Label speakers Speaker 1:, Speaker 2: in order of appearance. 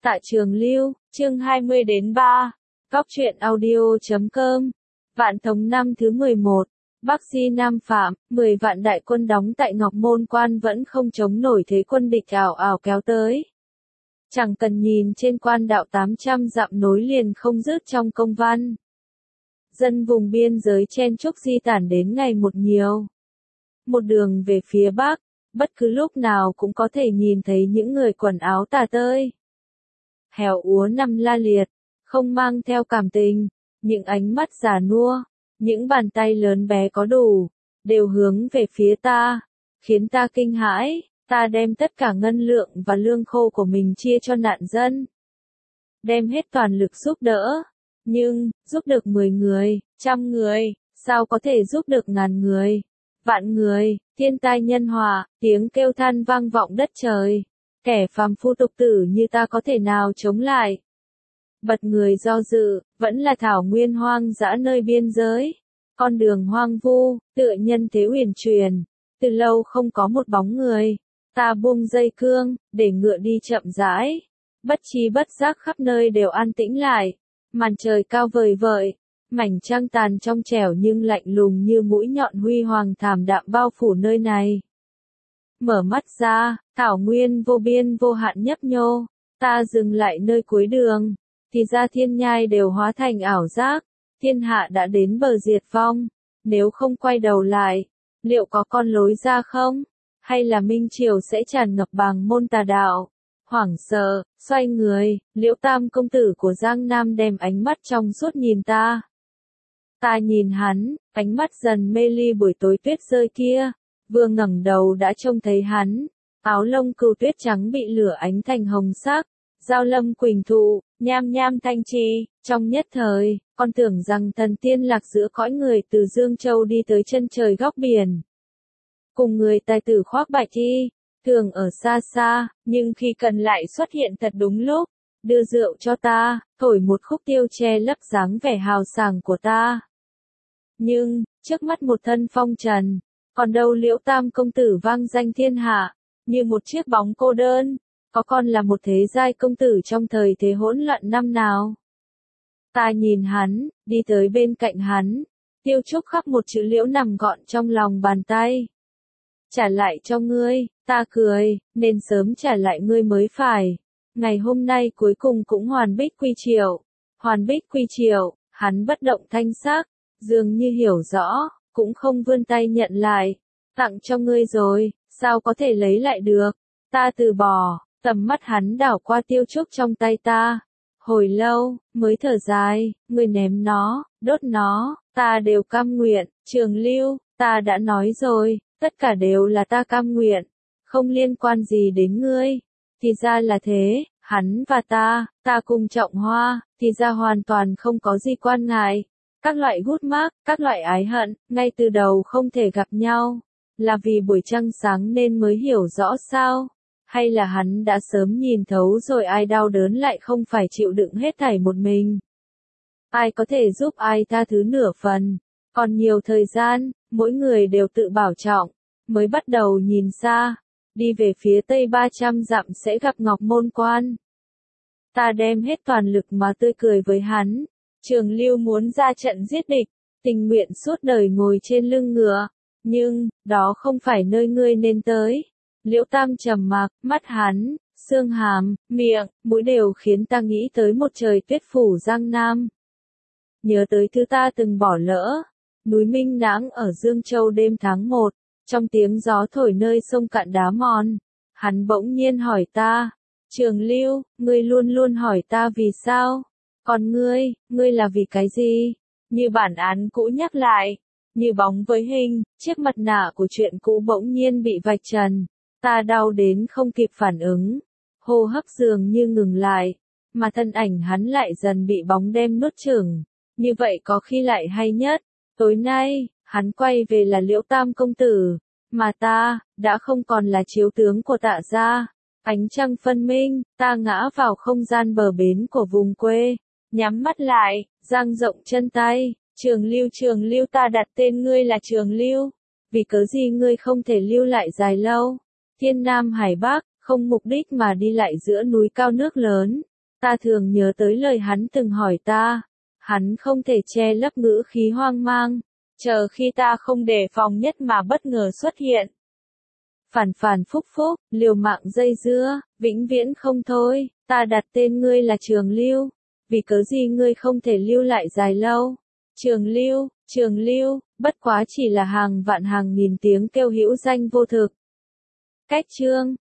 Speaker 1: Tạ Trường Lưu, chương 20-3, Góc truyện audio.com, Vạn Thống năm thứ 11, Bắc Di Nam Phạm, 10 vạn đại quân đóng tại Ngọc Môn Quan vẫn không chống nổi thế quân địch ảo ảo kéo tới. Chẳng cần nhìn trên quan đạo 800 dặm nối liền không dứt trong công văn. Dân vùng biên giới chen chúc di tản đến ngày một nhiều. Một đường về phía Bắc, bất cứ lúc nào cũng có thể nhìn thấy những người quần áo tả tơi. Hèo úa nằm la liệt, không mang theo cảm tình, những ánh mắt già nua, những bàn tay lớn bé có đủ, đều hướng về phía ta, khiến ta kinh hãi, ta đem tất cả ngân lượng và lương khô của mình chia cho nạn dân. Đem hết toàn lực giúp đỡ, nhưng, giúp được 10 người, 100 người, sao có thể giúp được ngàn người, vạn người, thiên tai nhân họa, tiếng kêu than vang vọng đất trời. Kẻ phàm phu tục tử như ta có thể nào chống lại? Bật người do dự, vẫn là thảo nguyên hoang dã nơi biên giới. Con đường hoang vu, tựa nhân thế huyền truyền. Từ lâu không có một bóng người. Ta buông dây cương, để ngựa đi chậm rãi. Bất chi bất giác khắp nơi đều an tĩnh lại. Màn trời cao vời vợi. Mảnh trăng tàn trong trẻo nhưng lạnh lùng như mũi nhọn huy hoàng thảm đạm bao phủ nơi này. Mở mắt ra, thảo nguyên vô biên vô hạn nhấp nhô, ta dừng lại nơi cuối đường, thì ra thiên nhai đều hóa thành ảo giác, thiên hạ đã đến bờ diệt vong, nếu không quay đầu lại, liệu có con lối ra không? Hay là minh triều sẽ tràn ngập bàng môn tà đạo? Hoảng sợ, xoay người, Liễu Tam công tử của Giang Nam đem ánh mắt trong suốt nhìn ta. Ta nhìn hắn, ánh mắt dần mê ly buổi tối tuyết rơi kia. Vừa ngẩng đầu đã trông thấy hắn, áo lông cừu tuyết trắng bị lửa ánh thành hồng sắc, giao lâm quỳnh thụ, nham nham thanh trì, trong nhất thời, con tưởng rằng thần tiên lạc giữa cõi người từ Dương Châu đi tới chân trời góc biển. Cùng người tài tử khoác bạch y, thường ở xa xa, nhưng khi cần lại xuất hiện thật đúng lúc, đưa rượu cho ta, thổi một khúc tiêu che lấp dáng vẻ hào sảng của ta. Nhưng, trước mắt một thân phong trần, còn đâu Liễu Tam công tử vang danh thiên hạ, như một chiếc bóng cô đơn, có còn là một thế giai công tử trong thời thế hỗn loạn năm nào. Ta nhìn hắn, đi tới bên cạnh hắn, tiêu chúc khắc một chữ Liễu nằm gọn trong lòng bàn tay. Trả lại cho ngươi, ta cười, nên sớm trả lại ngươi mới phải. Ngày hôm nay cuối cùng cũng hoàn bích quy triệu. Hoàn bích quy triệu, hắn bất động thanh sắc, dường như hiểu rõ. Cũng không vươn tay nhận lại, tặng cho ngươi rồi, sao có thể lấy lại được, ta từ bỏ, tầm mắt hắn đảo qua tiêu trúc trong tay ta, hồi lâu, mới thở dài, ngươi ném nó, đốt nó, ta đều cam nguyện, Trường Lưu, ta đã nói rồi, tất cả đều là ta cam nguyện, không liên quan gì đến ngươi, thì ra là thế, hắn và ta cùng Trọng Hoa, thì ra hoàn toàn không có gì quan ngại. Các loại gút mác, các loại ái hận, ngay từ đầu không thể gặp nhau, là vì buổi trăng sáng nên mới hiểu rõ sao? Hay là hắn đã sớm nhìn thấu rồi ai đau đớn lại không phải chịu đựng hết thảy một mình? Ai có thể giúp ai tha thứ nửa phần? Còn nhiều thời gian, mỗi người đều tự bảo trọng, mới bắt đầu nhìn xa, đi về phía tây 300 dặm sẽ gặp Ngọc Môn Quan. Ta đem hết toàn lực mà tươi cười với hắn. Trường Lưu muốn ra trận giết địch, tình nguyện suốt đời ngồi trên lưng ngựa, nhưng, đó không phải nơi ngươi nên tới. Liễu Tam trầm mặc, mắt hắn, xương hàm, miệng, mũi đều khiến ta nghĩ tới một trời tuyết phủ Giang Nam. Nhớ tới thứ ta từng bỏ lỡ, núi Minh Nãng ở Dương Châu đêm tháng 1, trong tiếng gió thổi nơi sông cạn đá mòn. Hắn bỗng nhiên hỏi ta, Trường Lưu, ngươi luôn luôn hỏi ta vì sao? Còn ngươi là vì cái gì? Như bản án cũ nhắc lại, như bóng với hình, chiếc mặt nạ của chuyện cũ bỗng nhiên bị vạch trần. Ta đau đến không kịp phản ứng, hô hấp dường như ngừng lại, mà thân ảnh hắn lại dần bị bóng đêm nuốt chửng. Như vậy có khi lại hay nhất. Tối nay, hắn quay về là Liễu Tam công tử, mà ta, đã không còn là chiếu tướng của Tạ gia. Ánh trăng phân minh, ta ngã vào không gian bờ bến của vùng quê. Nhắm mắt lại, dang rộng chân tay, Trường Lưu ta đặt tên ngươi là Trường Lưu, vì cớ gì ngươi không thể lưu lại dài lâu, thiên nam hải bắc, không mục đích mà đi lại giữa núi cao nước lớn, Ta thường nhớ tới lời hắn từng hỏi ta. Hắn không thể che lấp ngữ khí hoang mang, chờ khi ta không đề phòng nhất mà bất ngờ xuất hiện. Phản phản phúc phúc, liều mạng dây dưa, vĩnh viễn không thôi, ta đặt tên ngươi là Trường Lưu. Vì cớ gì ngươi không thể lưu lại dài lâu? Trường Lưu, bất quá chỉ là hàng vạn hàng nghìn tiếng kêu hữu danh vô thực. Cách chương